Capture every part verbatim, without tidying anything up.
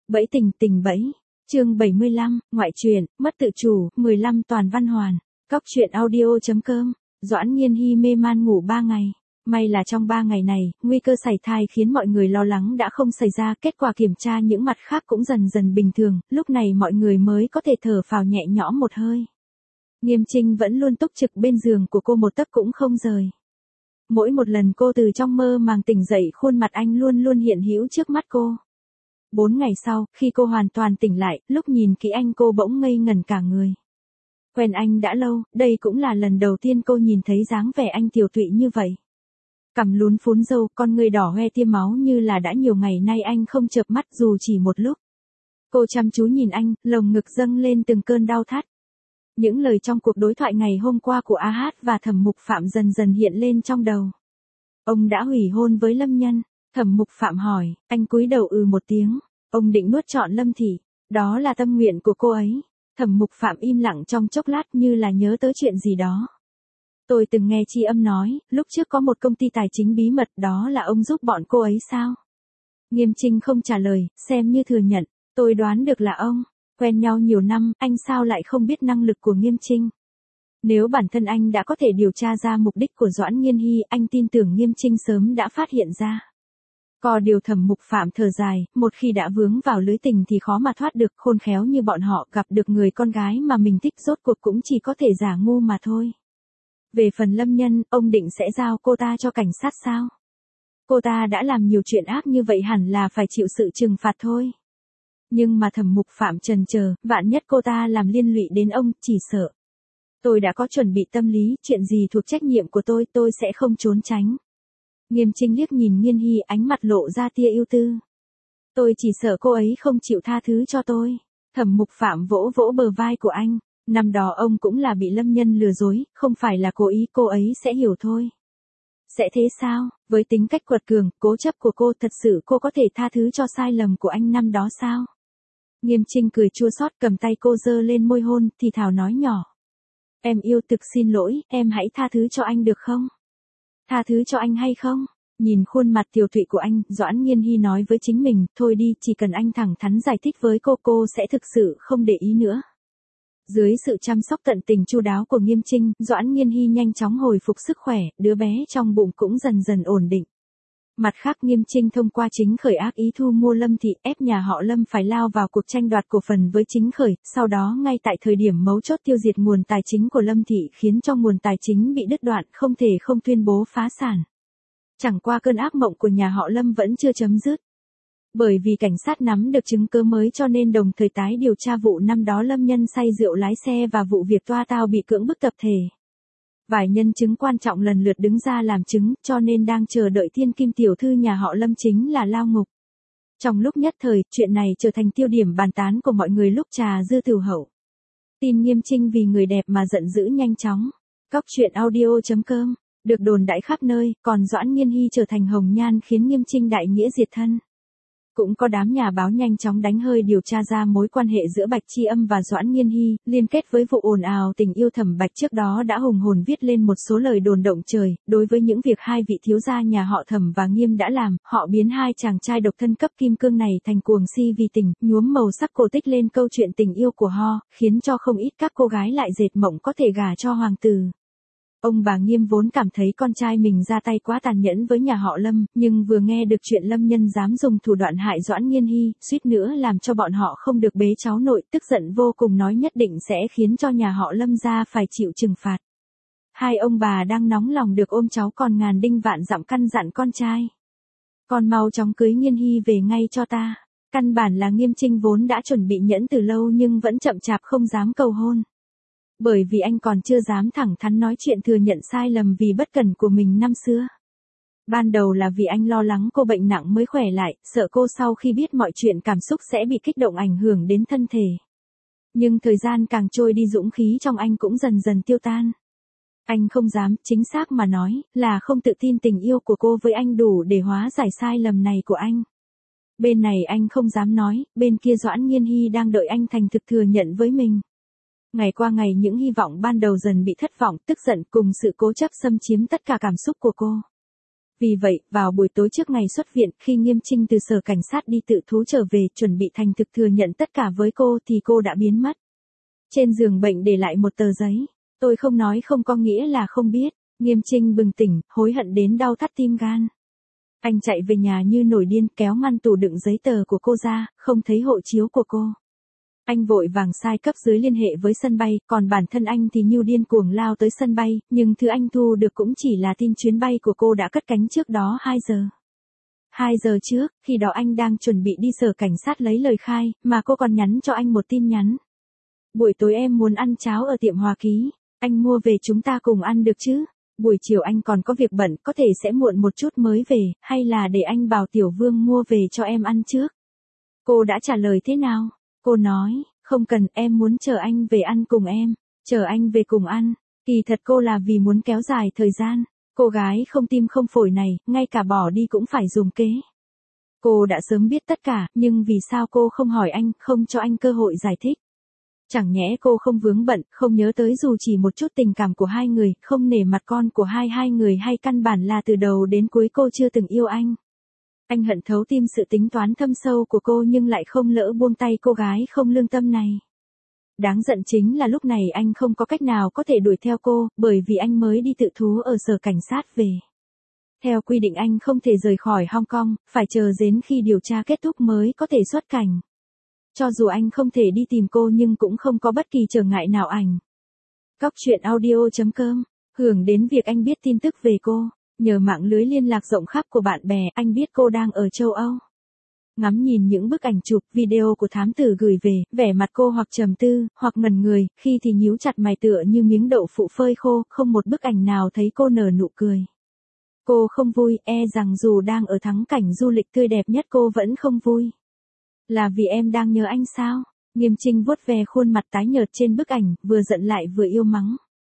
Bẫy tình tình bẫy. Chương bảy mươi lăm, ngoại truyện, mất tự chủ, mười lăm toàn văn hoàn. Cóc truyện audio chấm com. Doãn Nghiên Hy mê man ngủ ba ngày. May là trong ba ngày này, nguy cơ sảy thai khiến mọi người lo lắng đã không xảy ra, kết quả kiểm tra những mặt khác cũng dần dần bình thường, lúc này mọi người mới có thể thở phào nhẹ nhõm một hơi. Nghiêm Trinh vẫn luôn túc trực bên giường của cô một tấc cũng không rời. Mỗi một lần cô từ trong mơ màng tỉnh dậy, khuôn mặt anh luôn luôn hiện hữu trước mắt cô. Bốn ngày sau, khi cô hoàn toàn tỉnh lại, lúc nhìn kỹ anh cô bỗng ngây ngẩn cả người. Quen anh đã lâu, đây cũng là lần đầu tiên cô nhìn thấy dáng vẻ anh tiều tụy như vậy. Cằm lún phún râu, con người đỏ hoe tiêm máu như là đã nhiều ngày nay anh không chợp mắt dù chỉ một lúc. Cô chăm chú nhìn anh, lồng ngực dâng lên từng cơn đau thắt. Những lời trong cuộc đối thoại ngày hôm qua của A Hát và Thẩm Mục Phạm dần dần hiện lên trong đầu. Ông đã hủy hôn với Lâm Nhân. Thẩm Mục Phạm hỏi, anh cúi đầu ừ một tiếng. Ông định nuốt trọn Lâm Thị. Đó là tâm nguyện của cô ấy. Thẩm Mục Phạm im lặng trong chốc lát như là nhớ tới chuyện gì đó. Tôi từng nghe Tri Âm nói, lúc trước có một công ty tài chính bí mật, đó là ông giúp bọn cô ấy sao? Nghiêm Trinh không trả lời, xem như thừa nhận. Tôi đoán được là ông. Quen nhau nhiều năm, anh sao lại không biết năng lực của Nghiêm Trinh? Nếu bản thân anh đã có thể điều tra ra mục đích của Doãn Nghiên Hy, anh tin tưởng Nghiêm Trinh sớm đã phát hiện ra. Có điều Thẩm Mục Phạm thở dài, một khi đã vướng vào lưới tình thì khó mà thoát được, khôn khéo như bọn họ gặp được người con gái mà mình thích rốt cuộc cũng chỉ có thể giả ngu mà thôi. Về phần Lâm Nhân, ông định sẽ giao cô ta cho cảnh sát sao? Cô ta đã làm nhiều chuyện ác như vậy hẳn là phải chịu sự trừng phạt thôi. Nhưng mà Thẩm Mục Phạm chần chờ, vạn nhất cô ta làm liên lụy đến ông, chỉ sợ. Tôi đã có chuẩn bị tâm lý, chuyện gì thuộc trách nhiệm của tôi, tôi sẽ không trốn tránh. Nghiêm Trinh liếc nhìn Nghiên Hy, ánh mặt lộ ra tia ưu tư. Tôi chỉ sợ cô ấy không chịu tha thứ cho tôi. Thẩm Mục Phạm vỗ vỗ bờ vai của anh. Năm đó ông cũng là bị Lâm Nhân lừa dối, không phải là cố ý, cô ấy sẽ hiểu thôi. Sẽ thế sao? Với tính cách quật cường, cố chấp của cô, thật sự cô có thể tha thứ cho sai lầm của anh năm đó sao? Nghiêm Trinh cười chua xót, cầm tay cô giơ lên môi hôn, thì thào nói nhỏ. Em yêu, thực xin lỗi, em hãy tha thứ cho anh được không? Tha thứ cho anh hay không? Nhìn khuôn mặt tiều tụy của anh, Doãn Nghiên Hy nói với chính mình, thôi đi, chỉ cần anh thẳng thắn giải thích với cô, cô sẽ thực sự không để ý nữa. Dưới sự chăm sóc tận tình chu đáo của Nghiêm Trinh, Doãn Nghiên Hy nhanh chóng hồi phục sức khỏe, đứa bé trong bụng cũng dần dần ổn định. Mặt khác, Nghiêm Trinh thông qua Chính Khởi ác ý thu mua Lâm Thị, ép nhà họ Lâm phải lao vào cuộc tranh đoạt cổ phần với Chính Khởi, sau đó ngay tại thời điểm mấu chốt tiêu diệt nguồn tài chính của Lâm Thị, khiến cho nguồn tài chính bị đứt đoạn, không thể không tuyên bố phá sản. Chẳng qua cơn ác mộng của nhà họ Lâm vẫn chưa chấm dứt. Bởi vì cảnh sát nắm được chứng cứ mới cho nên đồng thời tái điều tra vụ năm đó Lâm Nhân say rượu lái xe và vụ việc toa tao bị cưỡng bức tập thể. Vài nhân chứng quan trọng lần lượt đứng ra làm chứng, cho nên đang chờ đợi thiên kim tiểu thư nhà họ Lâm chính là lao ngục. Trong lúc nhất thời, chuyện này trở thành tiêu điểm bàn tán của mọi người lúc trà dư tửu hậu. Tin Nghiêm Trinh vì người đẹp mà giận dữ nhanh chóng. Cóc truyện audio chấm com, được đồn đãi khắp nơi, còn Doãn Nghiên Hy trở thành hồng nhan khiến Nghiêm Trinh đại nghĩa diệt thân. Cũng có đám nhà báo nhanh chóng đánh hơi điều tra ra mối quan hệ giữa Bạch Tri Âm và Doãn Nghiên Hy, liên kết với vụ ồn ào tình yêu Thẩm Bạch trước đó đã hùng hồn viết lên một số lời đồn động trời, đối với những việc hai vị thiếu gia nhà họ Thẩm và Nghiêm đã làm, họ biến hai chàng trai độc thân cấp kim cương này thành cuồng si vì tình, nhuốm màu sắc cổ tích lên câu chuyện tình yêu của họ, khiến cho không ít các cô gái lại dệt mộng có thể gả cho hoàng tử. Ông bà Nghiêm vốn cảm thấy con trai mình ra tay quá tàn nhẫn với nhà họ Lâm, nhưng vừa nghe được chuyện Lâm Nhân dám dùng thủ đoạn hại Doãn Nghiên Hy, suýt nữa làm cho bọn họ không được bế cháu nội, tức giận vô cùng nói nhất định sẽ khiến cho nhà họ Lâm gia phải chịu trừng phạt. Hai ông bà đang nóng lòng được ôm cháu còn ngàn đinh vạn dặm căn dặn con trai. Con mau chóng cưới Nghiên Hy về ngay cho ta. Căn bản là Nghiêm Trinh vốn đã chuẩn bị nhẫn từ lâu nhưng vẫn chậm chạp không dám cầu hôn. Bởi vì anh còn chưa dám thẳng thắn nói chuyện thừa nhận sai lầm vì bất cẩn của mình năm xưa. Ban đầu là vì anh lo lắng cô bệnh nặng mới khỏe lại, sợ cô sau khi biết mọi chuyện cảm xúc sẽ bị kích động ảnh hưởng đến thân thể. Nhưng thời gian càng trôi đi dũng khí trong anh cũng dần dần tiêu tan. Anh không dám, chính xác mà nói, là không tự tin tình yêu của cô với anh đủ để hóa giải sai lầm này của anh. Bên này anh không dám nói, bên kia Doãn Nghiên Hy đang đợi anh thành thực thừa nhận với mình. Ngày qua ngày những hy vọng ban đầu dần bị thất vọng, tức giận cùng sự cố chấp xâm chiếm tất cả cảm xúc của cô. Vì vậy, vào buổi tối trước ngày xuất viện, khi Nghiêm Trinh từ sở cảnh sát đi tự thú trở về, chuẩn bị thành thực thừa nhận tất cả với cô thì cô đã biến mất. Trên giường bệnh để lại một tờ giấy. Tôi không nói không có nghĩa là không biết. Nghiêm Trinh bừng tỉnh, hối hận đến đau thắt tim gan. Anh chạy về nhà như nổi điên, kéo ngăn tủ đựng giấy tờ của cô ra, không thấy hộ chiếu của cô. Anh vội vàng sai cấp dưới liên hệ với sân bay, còn bản thân anh thì như điên cuồng lao tới sân bay, nhưng thứ anh thu được cũng chỉ là tin chuyến bay của cô đã cất cánh trước đó hai giờ. hai giờ trước, khi đó anh đang chuẩn bị đi sở cảnh sát lấy lời khai, mà cô còn nhắn cho anh một tin nhắn. Buổi tối em muốn ăn cháo ở tiệm Hòa Ký, anh mua về chúng ta cùng ăn được chứ? Buổi chiều anh còn có việc bận, có thể sẽ muộn một chút mới về, hay là để anh bảo Tiểu Vương mua về cho em ăn trước? Cô đã trả lời thế nào? Cô nói, không cần, em muốn chờ anh về ăn cùng em, chờ anh về cùng ăn. Kỳ thật cô là vì muốn kéo dài thời gian. Cô gái không tim không phổi này, ngay cả bỏ đi cũng phải dùng kế. Cô đã sớm biết tất cả, nhưng vì sao cô không hỏi anh, không cho anh cơ hội giải thích? Chẳng nhẽ cô không vướng bận, không nhớ tới dù chỉ một chút tình cảm của hai người, không nể mặt con của hai hai người, hay căn bản là từ đầu đến cuối cô chưa từng yêu anh. Anh hận thấu tim sự tính toán thâm sâu của cô nhưng lại không lỡ buông tay cô gái không lương tâm này. Đáng giận chính là lúc này anh không có cách nào có thể đuổi theo cô, bởi vì anh mới đi tự thú ở sở cảnh sát về. Theo quy định anh không thể rời khỏi Hong Kong, phải chờ đến khi điều tra kết thúc mới có thể xuất cảnh. Cho dù anh không thể đi tìm cô nhưng cũng không có bất kỳ trở ngại nào ảnh. Cóc truyện audio chấm com, hưởng đến việc anh biết tin tức về cô, nhờ mạng lưới liên lạc rộng khắp của bạn bè, anh biết cô đang ở châu Âu. Ngắm nhìn những bức ảnh chụp, video của thám tử gửi về, vẻ mặt cô hoặc trầm tư, hoặc ngẩn người, khi thì nhíu chặt mày tựa như miếng đậu phụ phơi khô, không một bức ảnh nào thấy cô nở nụ cười. Cô không vui, e rằng dù đang ở thắng cảnh du lịch tươi đẹp nhất cô vẫn không vui. Là vì em đang nhớ anh sao? Nghiêm Trinh vuốt ve khuôn mặt tái nhợt trên bức ảnh, vừa giận lại vừa yêu mắng.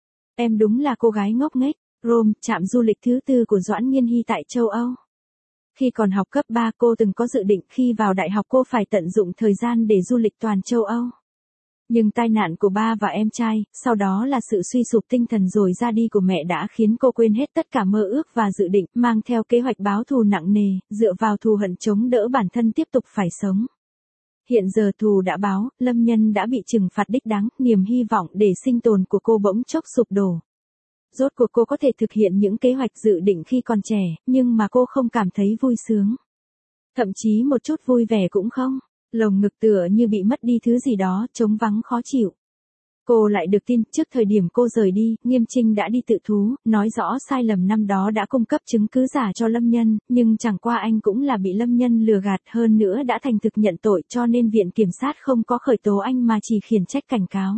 Em đúng là cô gái ngốc nghếch. Rome, trạm du lịch thứ tư của Doãn Nghiên Hy tại châu Âu. Khi còn học cấp ba cô từng có dự định khi vào đại học cô phải tận dụng thời gian để du lịch toàn châu Âu. Nhưng tai nạn của ba và em trai, sau đó là sự suy sụp tinh thần rồi ra đi của mẹ đã khiến cô quên hết tất cả mơ ước và dự định, mang theo kế hoạch báo thù nặng nề, dựa vào thù hận chống đỡ bản thân tiếp tục phải sống. Hiện giờ thù đã báo, Lâm Nhân đã bị trừng phạt đích đáng, niềm hy vọng để sinh tồn của cô bỗng chốc sụp đổ. Rốt cuộc cô có thể thực hiện những kế hoạch dự định khi còn trẻ, nhưng mà cô không cảm thấy vui sướng. Thậm chí một chút vui vẻ cũng không. Lồng ngực tựa như bị mất đi thứ gì đó, trống vắng khó chịu. Cô lại được tin, trước thời điểm cô rời đi, Nghiêm Trinh đã đi tự thú, nói rõ sai lầm năm đó đã cung cấp chứng cứ giả cho Lâm Nhân, nhưng chẳng qua anh cũng là bị Lâm Nhân lừa gạt, hơn nữa đã thành thực nhận tội, cho nên viện kiểm sát không có khởi tố anh mà chỉ khiển trách cảnh cáo.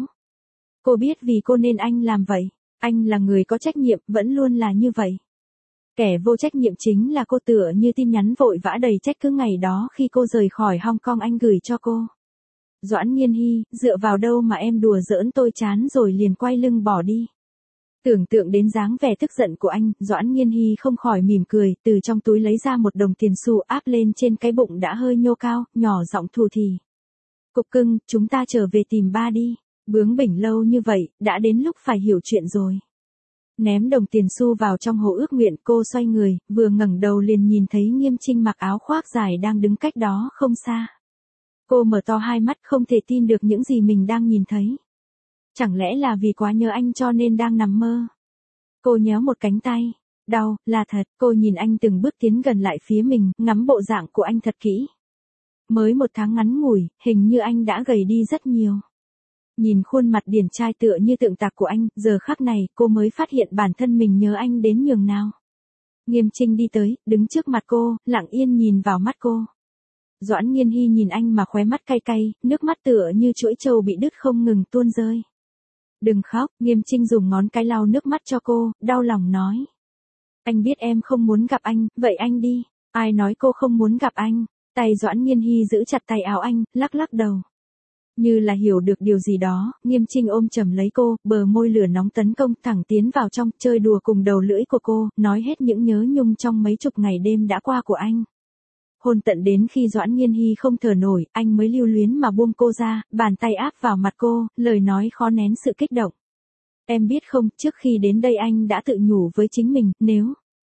Cô biết vì cô nên anh làm vậy. Anh là người có trách nhiệm, vẫn luôn là như vậy. Kẻ vô trách nhiệm chính là cô, tựa như tin nhắn vội vã đầy trách cứ ngày đó khi cô rời khỏi Hong Kong anh gửi cho cô. Doãn Nghiên Hy, dựa vào đâu mà em đùa giỡn tôi chán rồi liền quay lưng bỏ đi. Tưởng tượng đến dáng vẻ tức giận của anh, Doãn Nghiên Hy không khỏi mỉm cười, từ trong túi lấy ra một đồng tiền xu áp lên trên cái bụng đã hơi nhô cao, nhỏ giọng thù thì. Cục cưng, chúng ta trở về tìm ba đi. Bướng bỉnh lâu như vậy, đã đến lúc phải hiểu chuyện rồi. Ném đồng tiền xu vào trong hồ ước nguyện, cô xoay người, vừa ngẩng đầu liền nhìn thấy Nghiêm Trinh mặc áo khoác dài đang đứng cách đó không xa. Cô mở to hai mắt không thể tin được những gì mình đang nhìn thấy. Chẳng lẽ là vì quá nhớ anh cho nên đang nằm mơ? Cô nhéo một cánh tay. Đau, là thật, cô nhìn anh từng bước tiến gần lại phía mình, ngắm bộ dạng của anh thật kỹ. Mới một tháng ngắn ngủi, hình như anh đã gầy đi rất nhiều. Nhìn khuôn mặt điển trai tựa như tượng tạc của anh, giờ khắc này cô mới phát hiện bản thân mình nhớ anh đến nhường nào. Nghiêm Trinh đi tới, đứng trước mặt cô, lặng yên nhìn vào mắt cô. Doãn Nghiên Hy nhìn anh mà khóe mắt cay cay, nước mắt tựa như chuỗi trâu bị đứt không ngừng tuôn rơi. Đừng khóc, Nghiêm Trinh dùng ngón cái lau nước mắt cho cô, đau lòng nói. Anh biết em không muốn gặp anh, vậy anh đi. Ai nói cô không muốn gặp anh? Tay Doãn Nghiên Hy giữ chặt tay áo anh, lắc lắc đầu. Như là hiểu được điều gì đó, Nghiêm Trinh ôm chầm lấy cô, bờ môi lửa nóng tấn công thẳng tiến vào trong, chơi đùa cùng đầu lưỡi của cô, nói hết những nhớ nhung trong mấy chục ngày đêm đã qua của anh. Hôn tận đến khi Doãn Nghiên Hy không thở nổi, anh mới lưu luyến mà buông cô ra, bàn tay áp vào mặt cô, lời nói khó nén sự kích động. Em biết không, trước khi đến đây anh đã tự nhủ với chính mình, nếu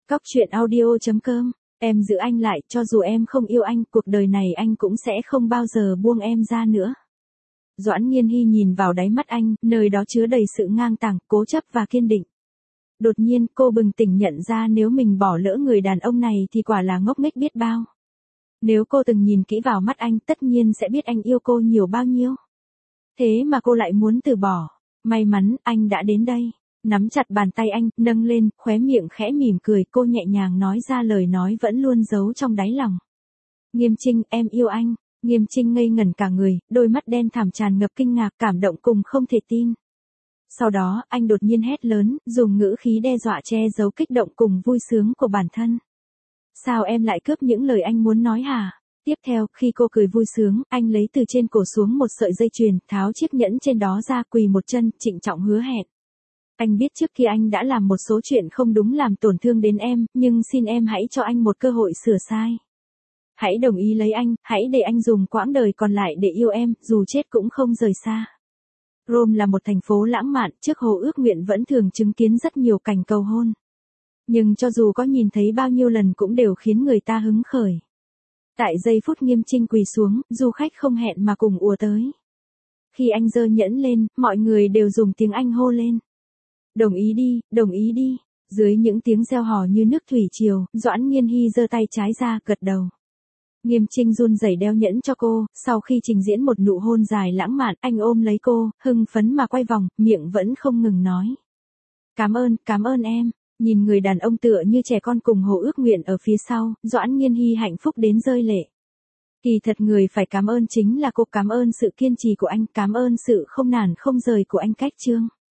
Cóc truyện audio chấm com. Em giữ anh lại, cho dù em không yêu anh, cuộc đời này anh cũng sẽ không bao giờ buông em ra nữa. Doãn Nghiên Hy nhìn vào đáy mắt anh, nơi đó chứa đầy sự ngang tàng, cố chấp và kiên định. Đột nhiên cô bừng tỉnh nhận ra nếu mình bỏ lỡ người đàn ông này thì quả là ngốc nghếch biết bao. Nếu cô từng nhìn kỹ vào mắt anh tất nhiên sẽ biết anh yêu cô nhiều bao nhiêu. Thế mà cô lại muốn từ bỏ. May mắn anh đã đến đây. Nắm chặt bàn tay anh, nâng lên, khóe miệng khẽ mỉm cười, cô nhẹ nhàng nói ra lời nói vẫn luôn giấu trong đáy lòng. Nghiêm Trinh, em yêu anh. Nghiêm Trinh ngây ngẩn cả người, đôi mắt đen thẳm tràn ngập kinh ngạc, cảm động cùng không thể tin. Sau đó, anh đột nhiên hét lớn, dùng ngữ khí đe dọa che giấu kích động cùng vui sướng của bản thân. Sao em lại cướp những lời anh muốn nói hả? Tiếp theo, khi cô cười vui sướng, anh lấy từ trên cổ xuống một sợi dây chuyền, tháo chiếc nhẫn trên đó ra, quỳ một chân, trịnh trọng hứa hẹn. Anh biết trước kia anh đã làm một số chuyện không đúng làm tổn thương đến em, nhưng xin em hãy cho anh một cơ hội sửa sai. Hãy đồng ý lấy anh, hãy để anh dùng quãng đời còn lại để yêu em, dù chết cũng không rời xa. Rome là một thành phố lãng mạn, trước hồ ước nguyện vẫn thường chứng kiến rất nhiều cảnh cầu hôn. Nhưng cho dù có nhìn thấy bao nhiêu lần cũng đều khiến người ta hứng khởi. Tại giây phút Nghiêm Trinh quỳ xuống, du khách không hẹn mà cùng ùa tới. Khi anh giơ nhẫn lên, mọi người đều dùng tiếng Anh hô lên. Đồng ý đi, đồng ý đi. Dưới những tiếng reo hò như nước thủy triều, Doãn Nghiên Hy giơ tay trái ra, gật đầu. Nghiêm Trinh run rẩy đeo nhẫn cho cô, sau khi trình diễn một nụ hôn dài lãng mạn, anh ôm lấy cô, hưng phấn mà quay vòng, miệng vẫn không ngừng nói. Cảm ơn, cảm ơn em. Nhìn người đàn ông tựa như trẻ con cùng hồ ước nguyện ở phía sau, Doãn Nghiên Hy hạnh phúc đến rơi lệ. Kỳ thật người phải cảm ơn chính là cô, cảm ơn sự kiên trì của anh, cảm ơn sự không nản không rời của anh Cách Trương.